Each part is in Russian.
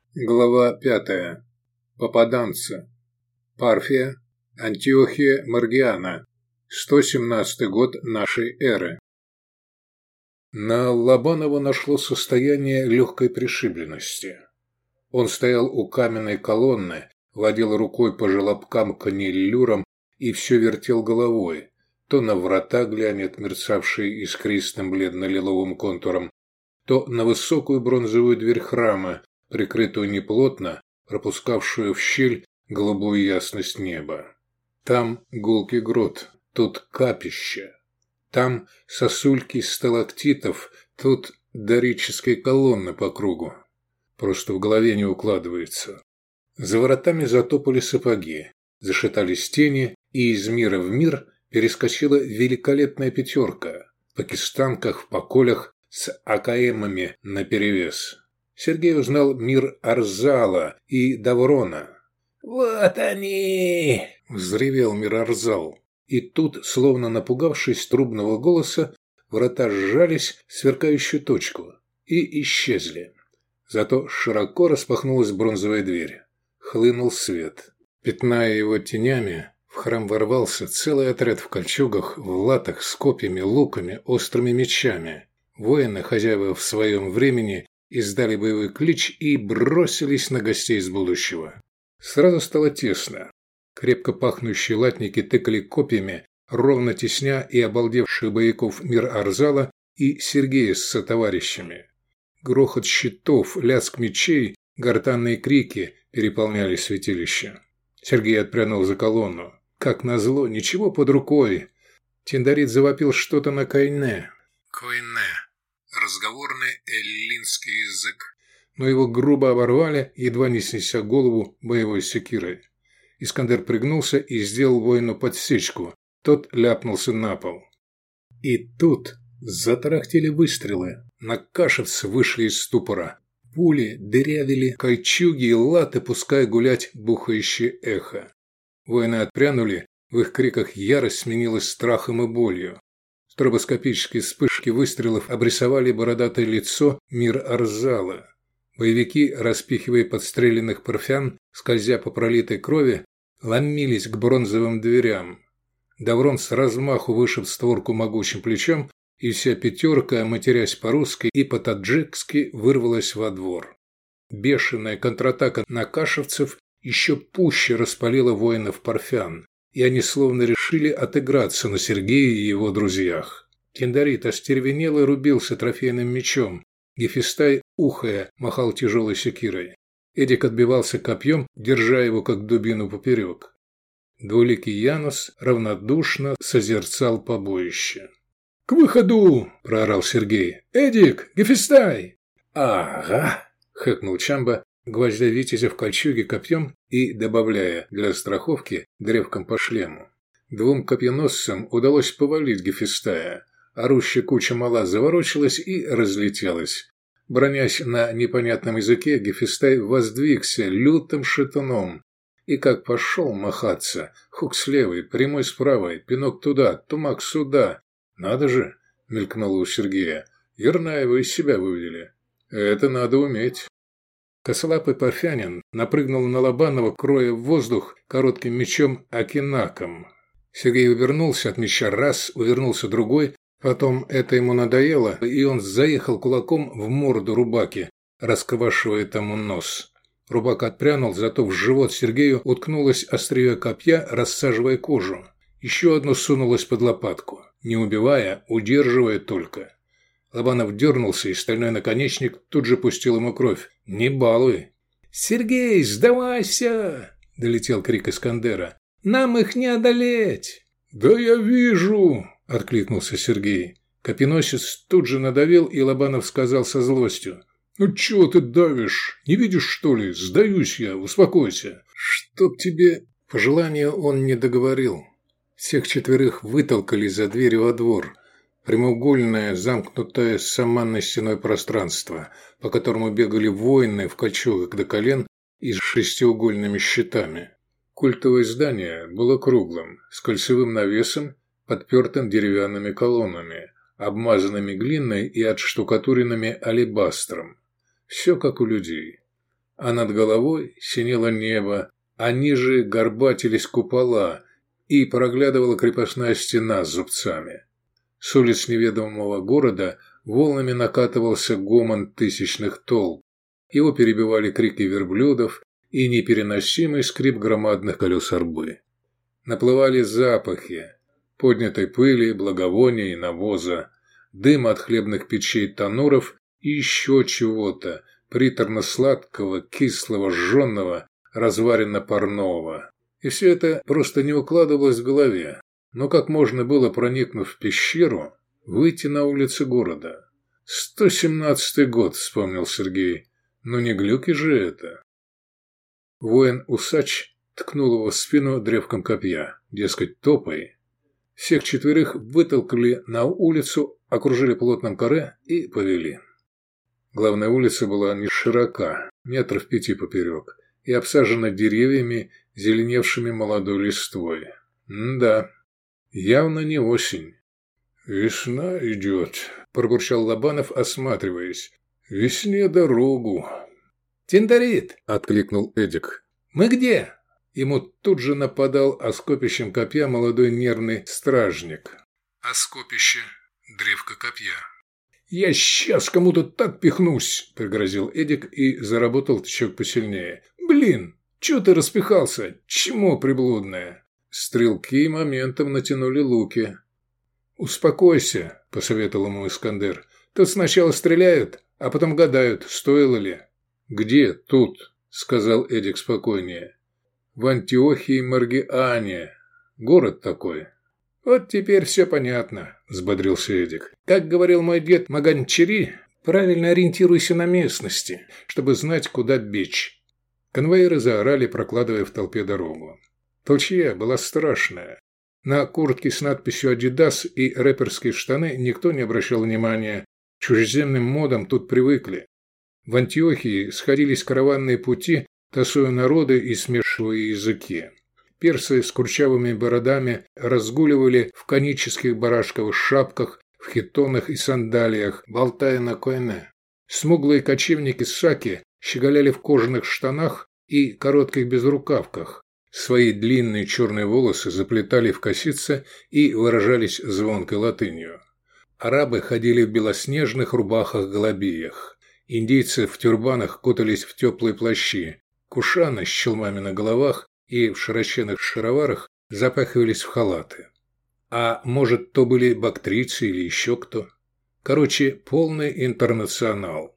Глава 5. Попаданцы. Парфия, Антиохия Маргиана. 117 год нашей эры. На Лобанова нашло состояние легкой пришибленности. Он стоял у каменной колонны, водил рукой по желобкам каниллюрам и все вертел головой. То на врата глянет, мерцавший искристым бледно-лиловым контуром, то на высокую бронзовую дверь храма, прикрытую неплотно, пропускавшую в щель голубую ясность неба. Там гулкий грот, тут капище. Там сосульки сталактитов, тут дорические колонны по кругу. Просто в голове не укладывается. За воротами затопали сапоги, зашатались тени, и из мира в мир перескочила великолепная пятерка. Пакистанках в поколях с АКМами наперевес. Сергей узнал мир Арзала и Даврона. «Вот они!» – взревел мир Арзал. И тут, словно напугавшись трубного голоса, врата сжались в сверкающую точку и исчезли. Зато широко распахнулась бронзовая дверь. Хлынул свет. Пятная его тенями, в храм ворвался целый отряд в кольчугах, в латах с копьями, луками, острыми мечами. Воины, хозяева в своем времени, издали боевой клич и бросились на гостей из будущего. Сразу стало тесно. Крепко пахнущие латники тыкали копьями, ровно тесня и обалдевших бояков мир Арзала и Сергея с сотоварищами. Грохот щитов, лязг мечей, гортанные крики переполняли святилище. Сергей отпрянул за колонну. Как назло, ничего под рукой. Тиндарит завопил что-то на кайне. Койне. Разговорный эллинский язык. Но его грубо оборвали, едва не снеся голову боевой секирой. Искандер пригнулся и сделал воину подсечку. Тот ляпнулся на пол. И тут затарахтели выстрелы. Накашевцы вышли из ступора. Пули дырявили кольчуги и латы, пуская гулять бухающее эхо. Воины отпрянули, в их криках ярость сменилась страхом и болью. Стробоскопические вспышки выстрелов обрисовали бородатое лицо мир Арзала. Боевики, распихивая подстреленных парфян, скользя по пролитой крови, ломились к бронзовым дверям. Даврон с размаху вышиб створку могучим плечом, и вся пятерка, матерясь по-русски и по-таджикски, вырвалась во двор. Бешеная контратака накашевцев еще пуще распалила воинов парфян, и они словно решили отыграться на Сергее и его друзьях. Тиндарит остервенело рубился трофейным мечом. Гефестай, ухая, махал тяжелой секирой. Эдик отбивался копьем, держа его как дубину поперек. Двуликий Янус равнодушно созерцал побоище. «К выходу!» – проорал Сергей. «Эдик! Гефестай!» «Ага!» – хэкнул Чамба, гвоздя витязя в кольчуге копьем и добавляя для страховки древком по шлему. Двум копьеносцам удалось повалить Гефестая. Орущая куча мала заворочилась и разлетелась. Бронясь на непонятном языке, Гефестай воздвигся лютым шатуном. И как пошел махаться, хук с левой, прямой с правой, пинок туда, тумак сюда. «Надо же!» – мелькнуло у Сергея. «Ернаева из себя вывели. Это надо уметь». Косолапый парфянин напрыгнул на Лобанова, кроя в воздух коротким мечом акинаком. Сергей увернулся от меча раз, увернулся другой, потом это ему надоело, и он заехал кулаком в морду Рубаки, расквашивая тому нос. Рубак отпрянул, зато в живот Сергею уткнулось острие копья, рассаживая кожу. Еще одно сунулось под лопатку, не убивая, удерживая только. Лобанов дернулся, и стальной наконечник тут же пустил ему кровь. «Не балуй!» «Сергей, сдавайся!» – долетел крик Искандера. «Нам их не одолеть!» «Да я вижу!» – откликнулся Сергей. Копьеносец тут же надавил, и Лобанов сказал со злостью. «Ну чего ты давишь? Не видишь, что ли? Сдаюсь я, успокойся!» «Чтоб тебе...» Пожелания он не договорил. Всех четверых вытолкали за дверь во двор. Прямоугольное, замкнутое саманной стеной пространство, по которому бегали воины в кольчугах до колен и с шестиугольными щитами. Культовое здание было круглым, с кольцевым навесом, подпертым деревянными колоннами, обмазанными глиной и отштукатуренными алебастром. Все как у людей. а над головой синело небо, а ниже горбатились купола, и проглядывала крепостная стена с зубцами. С улиц неведомого города волнами накатывался гомон тысячных толп. Его перебивали крики верблюдов и непереносимый скрип громадных колес арбы. Наплывали запахи поднятой пыли, благовония и навоза, дым от хлебных печей тануров и еще чего-то, приторно-сладкого, кислого, жженого, разваренно-парного. И все это просто не укладывалось в голове. Но как можно было, проникнув в пещеру, выйти на улицы города? 117-й год, вспомнил Сергей. Но не глюки же это. Воин-усач ткнул его в спину древком копья, дескать, топай. Всех четверых вытолкали на улицу, окружили плотным каре и повели. Главная улица была не широка, метров 5 поперек, и обсажена деревьями, зеленевшими молодой листвой. Да, явно не осень. «Весна идет», – пробурчал Лобанов, осматриваясь. «Весне дорогу». «Тиндарит!» – откликнул Эдик. «Мы где?» Ему тут же нападал оскопищем копья молодой нервный стражник. Оскопище – древко копья. «Я сейчас кому-то так пихнусь!» – пригрозил Эдик и заработал тычок посильнее. «Блин, чё ты распихался? Чмо приблудное?» Стрелки моментом натянули луки. «Успокойся», – посоветовал ему Искандер. «Тут сначала стреляют, а потом гадают, стоило ли». «Где тут?» – сказал Эдик спокойнее. «В Антиохии Маргиане. Город такой». «Вот теперь все понятно», – взбодрился Эдик. «Как говорил мой дед Маганчери, правильно ориентируйся на местности, чтобы знать, куда бечь». Конвоиры заорали, прокладывая в толпе дорогу. Толчья была страшная. На куртке с надписью «Адидас» и рэперские штаны никто не обращал внимания. К чужеземным модам тут привыкли. В Антиохии сходились караванные пути, тасуя народы и смешивая языки. Персы с курчавыми бородами разгуливали в конических барашковых шапках, в хитонах и сандалиях, болтая на койне. Смуглые кочевники саки щеголяли в кожаных штанах и коротких безрукавках. Свои длинные черные волосы заплетали в косицы и выражались звонкой латынью. Арабы ходили в белоснежных рубахах-голубиях. Индейцы в тюрбанах кутались в теплые плащи. Кушаны с челмами на головах и в широченных шароварах запахивались в халаты. А может, то были бактрийцы или еще кто? Короче, полный интернационал.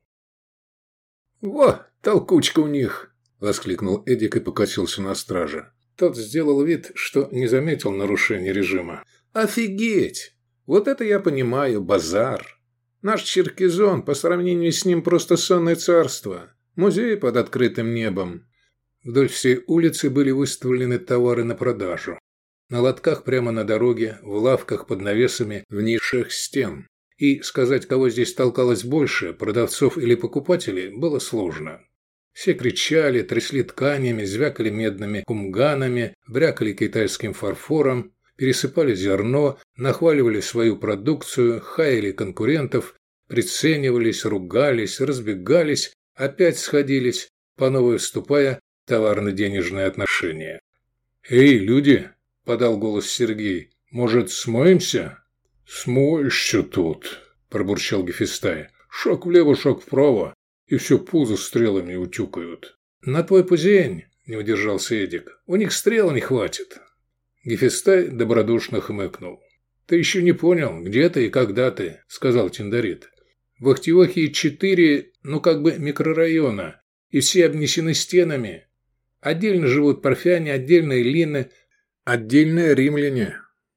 «Во, толкучка у них!» – воскликнул Эдик и покосился на стража. Тот сделал вид, что не заметил нарушения режима. «Офигеть! Вот это я понимаю, базар! Наш Черкизон по сравнению с ним просто сонное царство. Музей под открытым небом». Вдоль всей улицы были выставлены товары на продажу. На лотках прямо на дороге, в лавках под навесами, в нишах стен. И сказать, кого здесь толкалось больше, продавцов или покупателей, было сложно. Все кричали, трясли тканями, звякали медными кумганами, брякали китайским фарфором, пересыпали зерно, нахваливали свою продукцию, хаяли конкурентов, приценивались, ругались, разбегались, опять сходились, по новой вступая в товарно-денежные отношения. «Эй, люди!» – подал голос Сергей. «Может, смоемся?» «Смоешься тут», – пробурчал Гефестай. «Шаг влево, шаг вправо, и все пузо стрелами утюкают». «На твой пузень», – не удержался Эдик. «У них стрел не хватит». Гефестай добродушно хмыкнул. «Ты еще не понял, где ты и когда ты», – сказал Тиндарит. «В Антиохии 4, как бы микрорайона, и все обнесены стенами. Отдельно живут парфяне, отдельно эллины, отдельно римляне.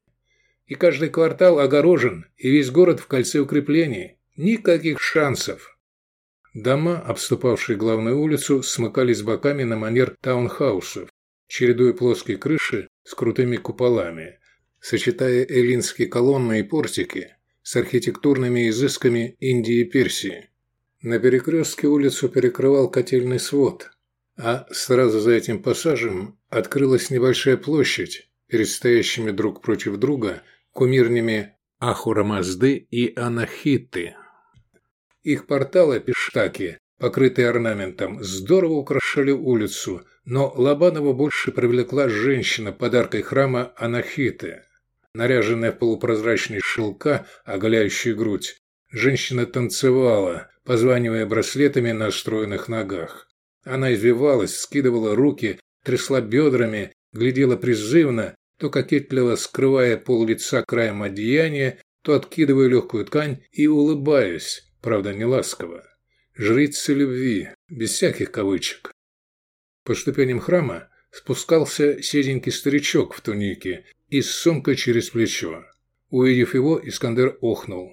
И каждый квартал огорожен, и весь город в кольце укреплений. Никаких шансов». Дома, обступавшие главную улицу, смыкались боками на манер таунхаусов, чередуя плоские крыши с крутыми куполами, сочетая эллинские колонны и портики с архитектурными изысками Индии и Персии. На перекрестке улицу перекрывал котельный свод, а сразу за этим пассажем открылась небольшая площадь перед стоящими друг против друга кумирнями Ахура Мазды и Анахиты. Их порталы, пиштаки, покрытые орнаментом, здорово украшали улицу, но Лобанова больше привлекла женщина подаркой храма Анахиты, наряженная в полупрозрачные шелка, оголяющие грудь. Женщина танцевала, позванивая браслетами на стройных ногах. Она извивалась, скидывала руки, трясла бедрами, глядела призывно, то кокетливо скрывая пол-лица краем одеяния, то откидывая легкую ткань и улыбаясь, правда не ласково. Жрица любви, без всяких кавычек. По ступеням храма спускался седенький старичок в тунике и с сумкой через плечо. Увидев его, Искандер охнул.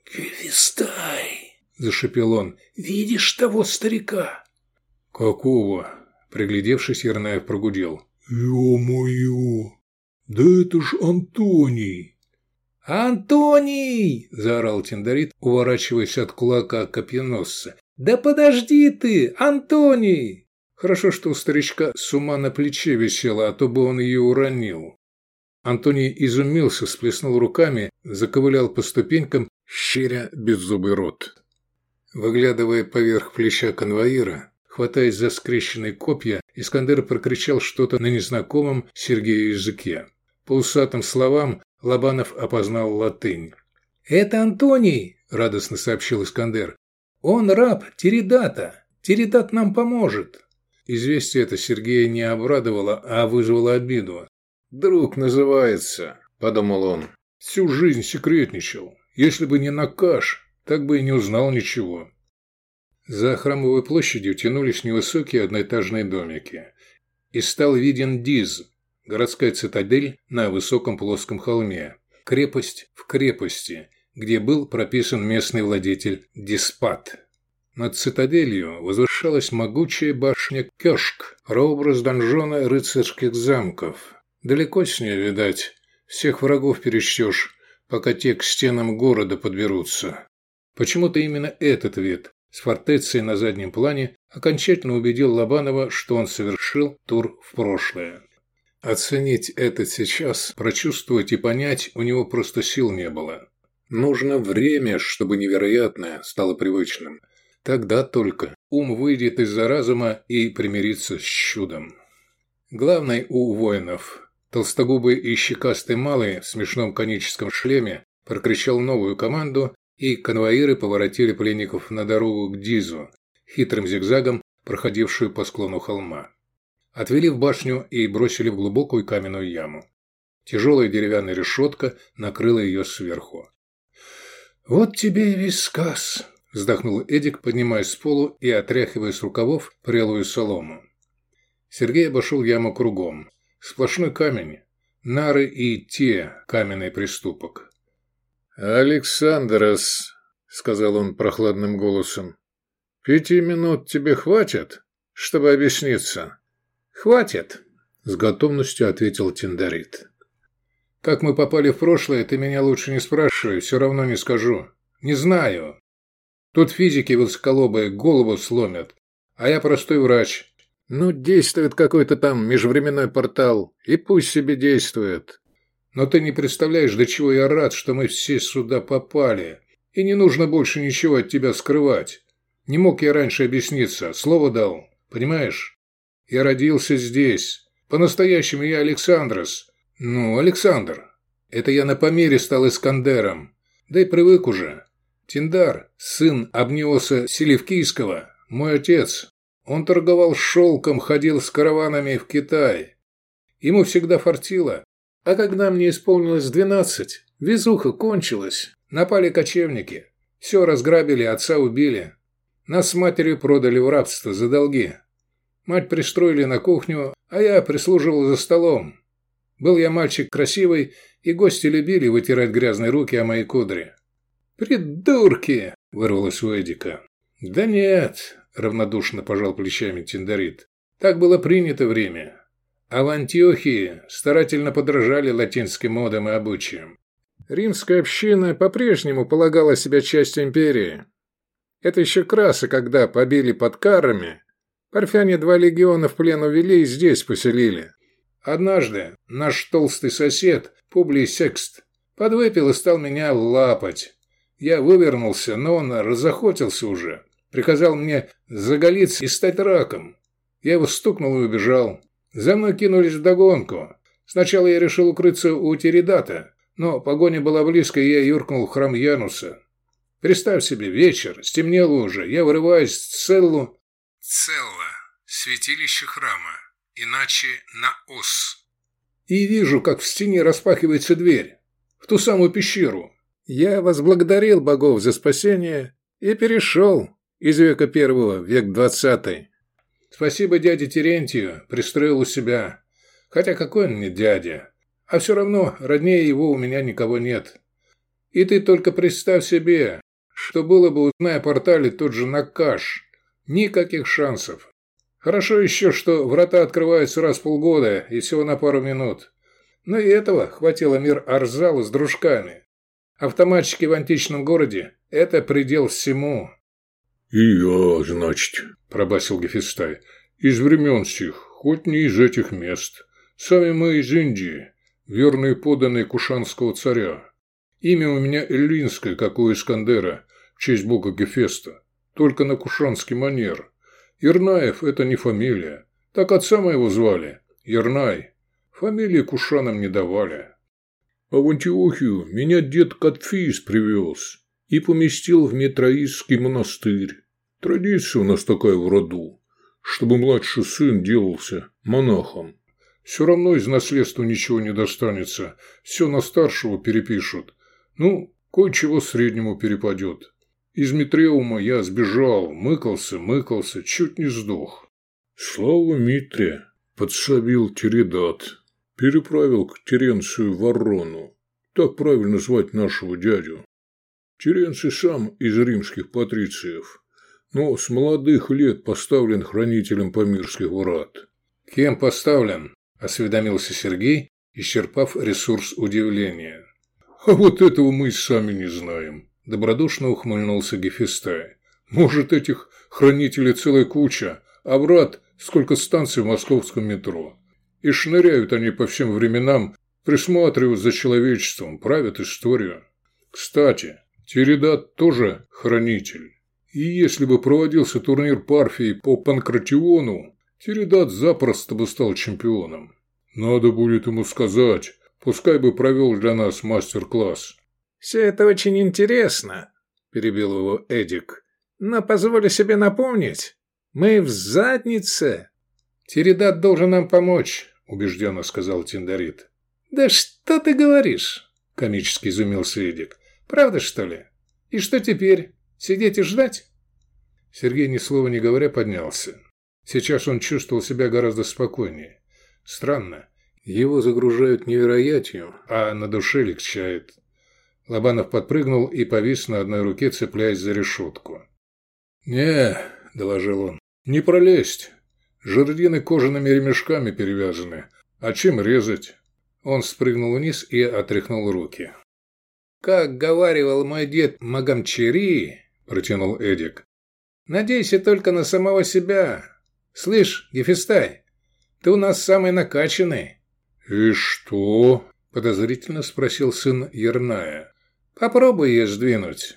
«Гвистай!» – зашипел он. «Видишь того старика?» «Какого?» – приглядевшись, Ернаев прогудел. «Ё-моё! Да это ж Антоний!» «Антоний!» – заорал Тиндарит, уворачиваясь от кулака копьеносца. «Да подожди ты, Антоний!» Хорошо, что у старичка сума на плече висела, а то бы он ее уронил. Антоний изумился, всплеснул руками, заковылял по ступенькам, щеря беззубый рот. Выглядывая поверх плеча конвоира, хватаясь за скрещенные копья, Искандер прокричал что-то на незнакомом Сергею языке. По усатым словам Лобанов опознал латынь. «Это Антоний!» – радостно сообщил Искандер. «Он раб Тиридата. Тиридат нам поможет». Известие это Сергея не обрадовало, а вызвало обиду. «Друг называется», – подумал он. «Всю жизнь секретничал. Если бы не Накаш, так бы и не узнал ничего». За храмовой площадью тянулись невысокие одноэтажные домики. И стал виден Диз, городская цитадель на высоком плоском холме. Крепость в крепости, где был прописан местный владетель Диспат. Над цитаделью возвышалась могучая башня Кёшк, прообраз донжона рыцарских замков. Далеко с ней, видать, всех врагов перечтешь, пока те к стенам города подберутся. Почему-то именно этот вид с фортецей на заднем плане окончательно убедил Лобанова, что он совершил тур в прошлое. Оценить это сейчас, прочувствовать и понять у него просто сил не было. Нужно время, чтобы невероятное стало привычным. Тогда только ум выйдет из-за разума и примирится с чудом. Главный у воинов, толстогубый и щекастый малый в смешном коническом шлеме, прокричал новую команду, и конвоиры поворотили пленников на дорогу к Дизу, хитрым зигзагом, проходившую по склону холма. Отвели в башню и бросили в глубокую каменную яму. Тяжелая деревянная решетка накрыла ее сверху. «Вот тебе и весь сказ», – вздохнул Эдик, поднимаясь с полу и отряхивая с рукавов прелую солому. Сергей обошел яму кругом. Сплошной камень, нары и те каменный приступок. «Александрос», — сказал он прохладным голосом, — 5 минут тебе хватит, чтобы объясниться?» «Хватит», — с готовностью ответил Тиндарит. «Как мы попали в прошлое, ты меня лучше не спрашивай, все равно не скажу. Не знаю. Тут физики высоколобые голову сломят, а я простой врач». «Ну, действует какой-то там межвременной портал, и пусть себе действует». «Но ты не представляешь, до чего я рад, что мы все сюда попали, и не нужно больше ничего от тебя скрывать. Не мог я раньше объясниться, слово дал, понимаешь? Я родился здесь. По-настоящему я Александрос. Ну, Александр. Это я на Памире стал Искандером. Да и привык уже. Тиндар, сын Абниоса Селевкийского, мой отец. Он торговал шелком, ходил с караванами в Китай. Ему всегда фартило. А когда мне исполнилось 12, везуха кончилась. Напали кочевники. Все разграбили, отца убили. Нас с матерью продали в рабство за долги. Мать пристроили на кухню, а я прислуживал за столом. Был я мальчик красивый, и гости любили вытирать грязные руки о мои кудри. «Придурки!» – вырвалось у Эдика. «Да нет», – равнодушно пожал плечами Тиндарит. «Так было принято время. А в Антиохии старательно подражали латинским модам и обычаям. Римская община по-прежнему полагала себя частью империи. Это еще краса, когда побили под Каррами. Парфяне 2 легиона в плен увели и здесь поселили. Однажды наш толстый сосед, Публий Секст, подвыпил и стал меня лапать. Я вывернулся, но он разохотился уже. Приказал мне заголиться и стать раком. Я его стукнул и убежал. За мной кинулись вдогонку. Сначала я решил укрыться у Тиридата, но погоня была близко, и я юркнул в храм Януса. Представь себе, вечер, стемнело уже, я вырываюсь в целлу. Целла. Святилище храма. Иначе наос. И вижу, как в стене распахивается дверь. В ту самую пещеру. Я возблагодарил богов за спасение и перешел из века первого в век 20. Спасибо дяде Терентию, пристроил у себя. Хотя какой он мне дядя? А все равно роднее его у меня никого нет. И ты только представь себе, что было бы, узная о портале тот же Накаш. Никаких шансов. Хорошо еще, что врата открываются раз в полгода и всего на пару минут. Но и этого хватило мир Арзалу с дружками. Автоматчики в античном городе – это предел всему. «И я, значит», – пробасил Гефестай, – «из времен сих, хоть не из этих мест. Сами мы из Индии, верные подданные кушанского царя. Имя у меня эллинское, как у Искандера, в честь бога Гефеста, только на кушанский манер. Ернаев – это не фамилия. Так отца моего звали – Ернай. Фамилии кушанам не давали. А в Антиохию меня дед Катфиис привез и поместил в Митраистский монастырь. Традиция у нас такая в роду, чтобы младший сын делался монахом. Все равно из наследства ничего не достанется, все на старшего перепишут. Ну, кое-чего среднему перепадет. Из Митреума я сбежал, мыкался, чуть не сдох. Слава Митре, подсобил Тиридат, переправил к Теренцию Ворону. Так правильно звать нашего дядю. Теренций сам из римских патрициев, но с молодых лет поставлен хранителем Памирских врат. Кем поставлен? Осведомился Сергей, исчерпав ресурс удивления. А вот этого мы и сами не знаем. Добродушно ухмыльнулся Гефестай. Может, этих хранителей целая куча, а врат сколько станций в московском метро. И шныряют они по всем временам, присматривают за человечеством, правят историю. Кстати, Тиридат тоже хранитель. И если бы проводился турнир Парфии по Панкратиону, Тиридат запросто бы стал чемпионом. Надо будет ему сказать, пускай бы провел для нас мастер-класс. «Все это очень интересно», – перебил его Эдик. «Но позволю себе напомнить, мы в заднице». «Тиридат должен нам помочь», – убежденно сказал Тиндарит. «Да что ты говоришь?» – комически изумился Эдик. «Правда, что ли? И что теперь? Сидеть и ждать?» Сергей, ни слова не говоря, поднялся. Сейчас он чувствовал себя гораздо спокойнее. Странно. Его загружают невероятью, а на душе легчает. Лобанов подпрыгнул и повис на одной руке, цепляясь за решетку. «Не», – доложил он, – «не пролезть. Жердины кожаными ремешками перевязаны. А чем резать?» Он спрыгнул вниз и отряхнул руки. «Как говаривал мой дед Магамчери», – протянул Эдик, – «надейся только на самого себя. Слышь, Гефестай, ты у нас самый накачанный». «И что?» – подозрительно спросил сын Ерная. «Попробуй ее сдвинуть».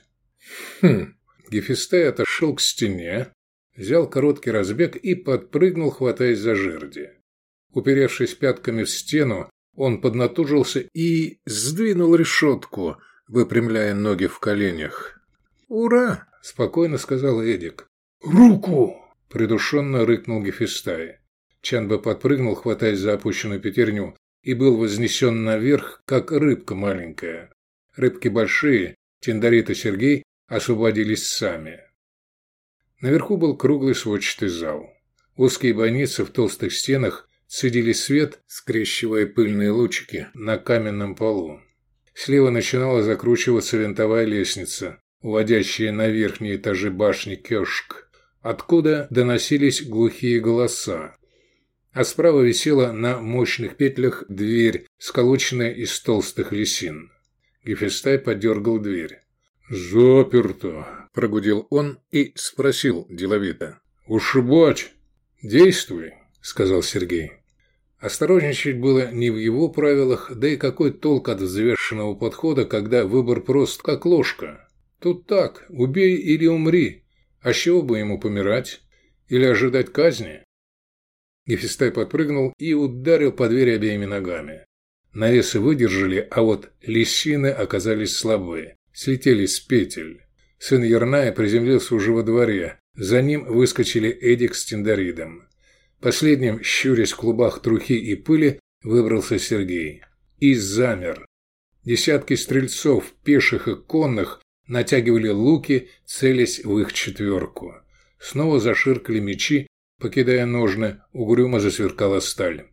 Гефестай отошел к стене, взял короткий разбег и подпрыгнул, хватаясь за жерди. Уперевшись пятками в стену, он поднатужился и сдвинул решетку, выпрямляя ноги в коленях. «Ура!» – спокойно сказал Эдик. «Руку!» – придушенно рыкнул Гефестай. Чанба подпрыгнул, хватаясь за опущенную пятерню, и был вознесен наверх, как рыбка маленькая. Рыбки большие, Тиндарит и Сергей освободились сами. Наверху был круглый сводчатый зал. Узкие бойницы в толстых стенах цедили свет, скрещивая пыльные лучики на каменном полу. Слева начинала закручиваться винтовая лестница, уводящая на верхние этажи башни Кёшк, откуда доносились глухие голоса. А справа висела на мощных петлях дверь, сколоченная из толстых лисин. Гефестай подергал дверь. «Заперто», – прогудел он и спросил деловито. «Ушибать?» «Действуй», – сказал Сергей. Осторожничать было не в его правилах, да и какой толк от взвешенного подхода, когда выбор прост, как ложка. Тут так, убей или умри, А с чего бы ему помирать? Или ожидать казни? Гефестай подпрыгнул и ударил по двери обеими ногами. Навесы выдержали, а вот лисины оказались слабые, слетели с петель. Сын Ерная приземлился уже во дворе. За ним выскочили Эдик с Тиндаридом. Последним, щурясь в клубах трухи и пыли, выбрался Сергей. И замер. Десятки стрельцов, пеших и конных, натягивали луки, целясь в их четверку. Снова заширкали мечи, покидая ножны, угрюмо засверкала сталь.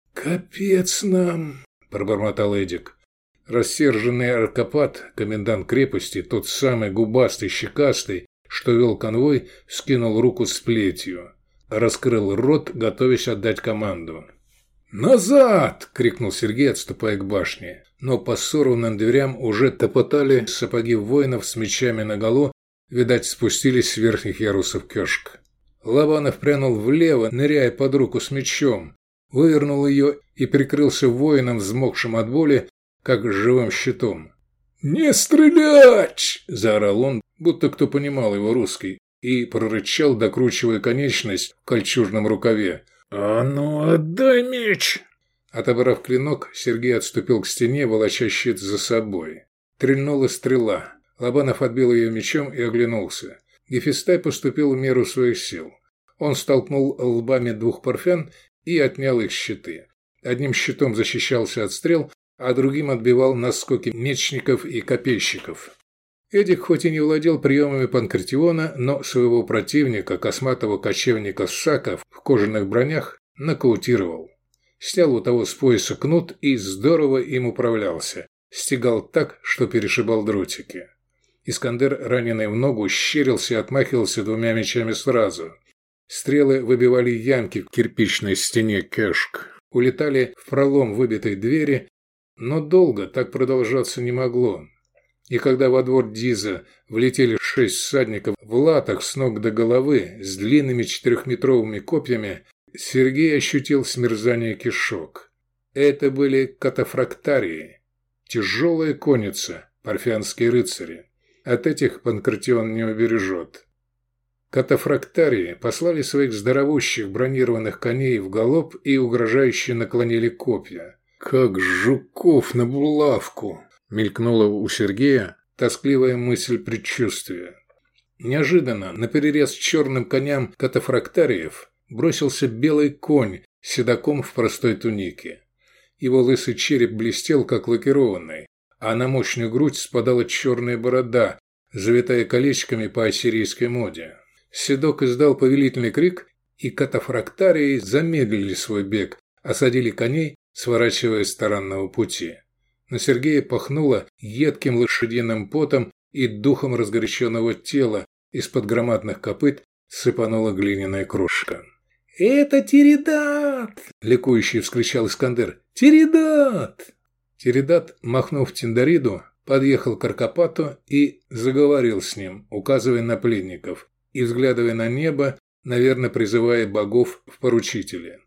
«Капец нам!» – пробормотал Эдик. Рассерженный Аркопат, комендант крепости, тот самый губастый, щекастый, что вел конвой, скинул руку с плетью. Раскрыл рот, готовясь отдать команду. «Назад!» – крикнул Сергей, отступая к башне. Но по сорванным дверям уже топотали сапоги воинов с мечами наголо, видать, спустились с верхних ярусов кёшк. Лобанов прянул влево, ныряя под руку с мечом, вывернул ее и прикрылся воином, взмокшим от боли, как живым щитом. «Не стрелять!» – заорал он, будто кто понимал его русский, и прорычал, докручивая конечность в кольчужном рукаве. «А ну, отдай меч!» Отобрав клинок, Сергей отступил к стене, волоча щит за собой. Трельнула стрела. Лобанов отбил ее мечом и оглянулся. Гефестай поступил в меру своих сил. Он столкнул лбами двух парфян и отнял их щиты. Одним щитом защищался от стрел, а другим отбивал наскоки мечников и копейщиков. Эдик хоть и не владел приемами Панкратиона, но своего противника, косматого кочевника Сака в кожаных бронях, нокаутировал. Снял у того с пояса кнут и здорово им управлялся. Стегал так, что перешибал дротики. Искандер, раненый в ногу, щерился и отмахивался двумя мечами сразу. Стрелы выбивали ямки в кирпичной стене кёшк. Улетали в пролом выбитой двери, но долго так продолжаться не могло. И когда во двор Диза влетели 6 всадников в латах с ног до головы с длинными 4-метровыми копьями, Сергей ощутил смерзание кишок. Это были катафрактарии, тяжелая конница, парфянские рыцари. От этих Панкратион не убережет. Катафрактарии послали своих здоровущих бронированных коней в галоп и угрожающе наклонили копья. «Как жуков на булавку!» – мелькнула у Сергея тоскливая мысль предчувствия. Неожиданно наперерез черным коням катафрактариев бросился белый конь с седаком в простой тунике. Его лысый череп блестел, как лакированный, а на мощную грудь спадала черная борода, завитая колечками по ассирийской моде. Седок издал повелительный крик, и катафрактарии замедлили свой бег, осадили коней, сворачивая с таранного пути. На Сергея пахнуло едким лошадиным потом и духом разгоряченного тела, из-под громадных копыт сыпанула глиняная крошка. «Это Тиридат!» – ликующе вскричал Искандер. «Тиридат!» Тиридат, махнув Тиндариду, подъехал к Аркопату и заговорил с ним, указывая на пленников и взглядывая на небо, наверное, призывая богов в поручители.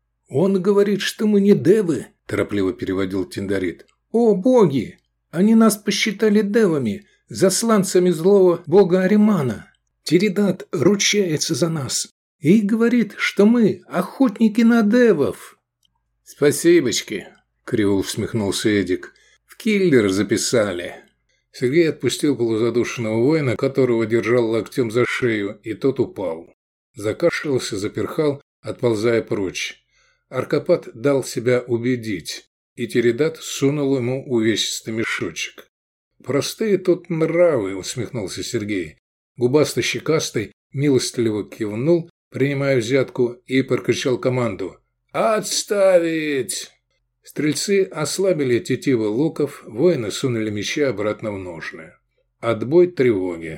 «Он говорит, что мы не девы», – торопливо переводил Тиндарид. «О, боги! Они нас посчитали девами, засланцами злого бога Аримана. Тиридат ручается за нас и говорит, что мы охотники на девов». «Спасибочки», – криво усмехнулся Эдик. «В киллер записали». Сергей отпустил полузадушенного воина, которого держал локтем за шею, и тот упал. Закашлялся, заперхал, отползая прочь. Аркопат дал себя убедить, и Тиридат сунул ему увесистый мешочек. «Простые тут нравы», – усмехнулся Сергей. Губасто-щекастый милостливо кивнул, принимая взятку, и прокричал команду: «Отставить!». Стрельцы ослабили тетивы луков, воины сунули мечи обратно в ножны. Отбой тревоги.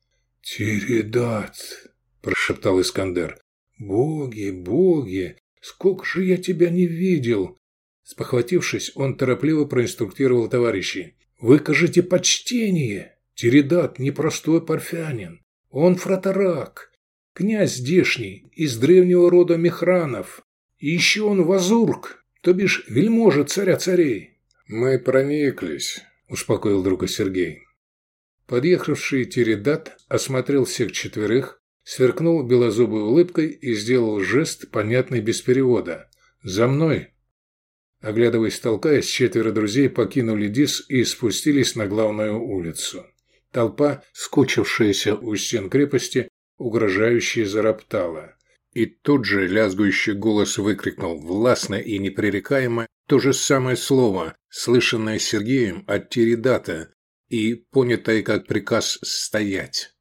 «Тиридат!» – прошептал Искандер. «Боги, боги! Сколько же я тебя не видел!» Спохватившись, он торопливо проинструктировал товарищей. «Выкажите почтение! Тиридат непростой парфянин. Он фратарак, князь здешний, из древнего рода Мехранов. И еще он вазурк, то бишь вельможа царя царей». «Мы прониклись», – успокоил друга Сергей. Подъехавший Тиридат осмотрел всех четверых, сверкнул белозубой улыбкой и сделал жест, понятный без перевода. «За мной!» Оглядываясь, толкаясь, 4 друзей покинули Дис и спустились на главную улицу. Толпа, скучившаяся у стен крепости, угрожающе зароптала. И тут же лязгующий голос выкрикнул властно и непререкаемо то же самое слово, слышанное Сергеем от Тиридата и понятое как приказ «стоять».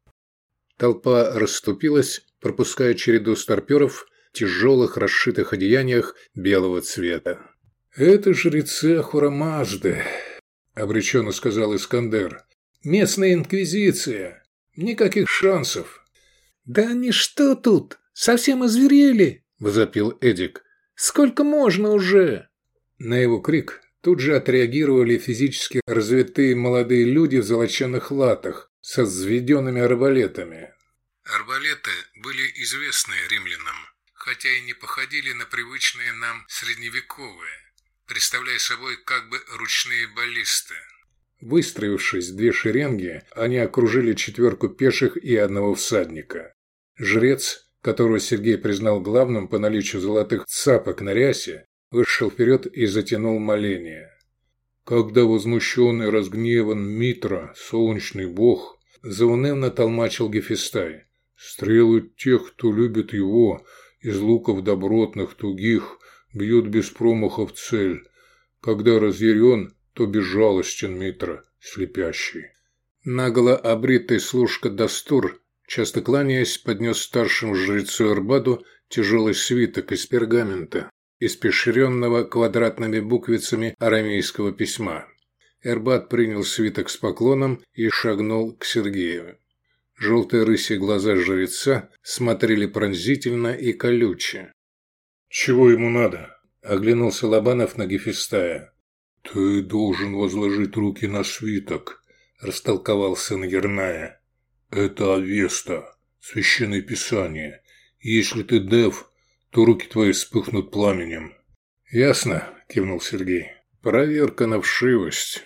Толпа расступилась, пропуская череду старперов в тяжелых расшитых одеяниях белого цвета. «Это жрецы Ахура-Мазды», – обреченно сказал Искандер. «Местная инквизиция. Никаких шансов». «Да они что тут? Совсем озверели?» – возопил Эдик. «Сколько можно уже?» На его крик тут же отреагировали физически развитые молодые люди в золоченых латах со взведенными арбалетами. Арбалеты были известны римлянам, хотя и не походили на привычные нам средневековые, представляя собой как бы ручные баллисты. Выстроившись в 2 шеренги, они окружили 4 пеших и 1 всадника. Жрец, которого Сергей признал главным по наличию золотых цапок на рясе, вышел вперед и затянул моление. «Когда возмущен и разгневан Митра, солнечный бог», заунывно толмачил Гефестай, «стрелы тех, кто любит его, из луков добротных, тугих, бьют без промаха в цель. Когда разъярен, то безжалостен Митра, слепящий». Наголо обритый служка Дастур, часто кланяясь, поднес старшему жрецу Эрбаду тяжелый свиток из пергамента, испещренного квадратными буквицами арамейского письма. Эрбад принял свиток с поклоном и шагнул к Сергею. Желтые рысьи глаза жреца смотрели пронзительно и колюче. «Чего ему надо?» – оглянулся Лобанов на Гефестая. «Ты должен возложить руки на свиток», – растолковал сын Ерная. «Это Авеста, священное писание. Если ты дев, то руки твои вспыхнут пламенем». «Ясно», – кивнул Сергей. «Проверка на вшивость».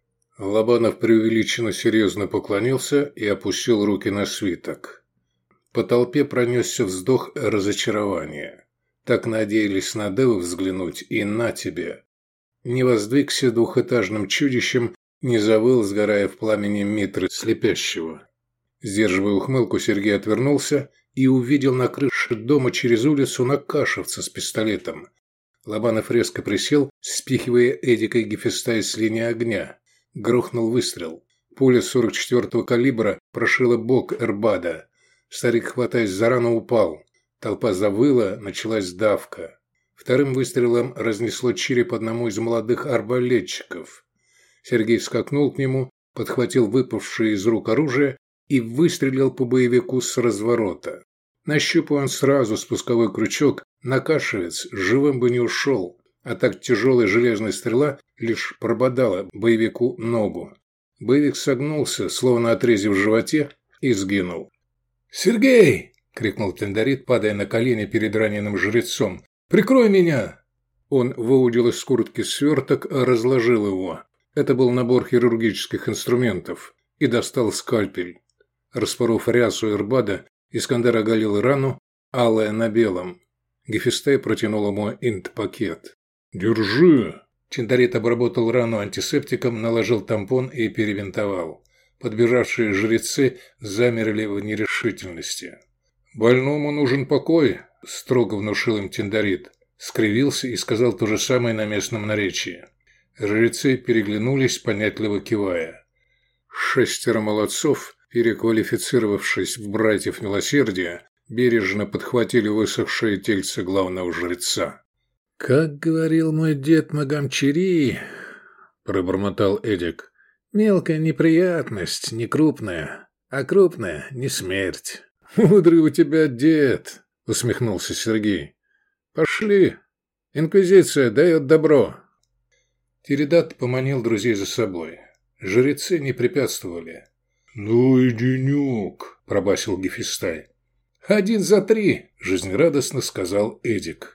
Лобанов преувеличенно серьезно поклонился и опустил руки на свиток. По толпе пронесся вздох разочарования. Так надеялись на девы взглянуть, и на тебе. Не воздвигся двухэтажным чудищем, не завыл, сгорая в пламени Митры слепящего. Сдерживая ухмылку, Сергей отвернулся и увидел на крыше дома через улицу накашевца с пистолетом. Лобанов резко присел, спихивая Эдика и Гефестая с линии огня. Грохнул выстрел. Пуля 44-го калибра прошила бок Эрбада. Старик, хватаясь за рану, упал. Толпа завыла, началась давка. Вторым выстрелом разнесло череп одному из молодых арбалетчиков. Сергей скакнул к нему, подхватил выпавшее из рук оружие и выстрелил по боевику с разворота. Нащупав он сразу спусковой крючок, накашевец живым бы не ушел, а так тяжелая железная стрела лишь прободала боевику ногу. Боевик согнулся, словно отрезив в животе, и сгинул. «Сергей!» – крикнул Тендарит, падая на колени перед раненым жрецом. «Прикрой меня!» Он выудил из куртки сверток, разложил его. Это был набор хирургических инструментов. И достал скальпель. Распоров рясу Эрбада, Искандер оголил рану, алая на белом. Гефестай протянул ему инт-пакет. «Держи!» Тендарит обработал рану антисептиком, наложил тампон и перевинтовал. Подбежавшие жрецы замерли в нерешительности. «Больному нужен покой», – строго внушил им Тендарит. Скривился и сказал то же самое на местном наречии. Жрецы переглянулись, понятливо кивая. 6 молодцов, переквалифицировавшись в братьев милосердия, бережно подхватили высохшее тельце главного жреца. «Как говорил мой дед Магамчири», – пробормотал Эдик, – «мелкая неприятность, не крупная, а крупная – не смерть». «Мудрый у тебя дед», – усмехнулся Сергей. «Пошли. Инквизиция дает добро». Тиридат поманил друзей за собой. Жрецы не препятствовали. «Ну и денек», – пробасил Гефестай. 1 за 3, жизнерадостно сказал Эдик.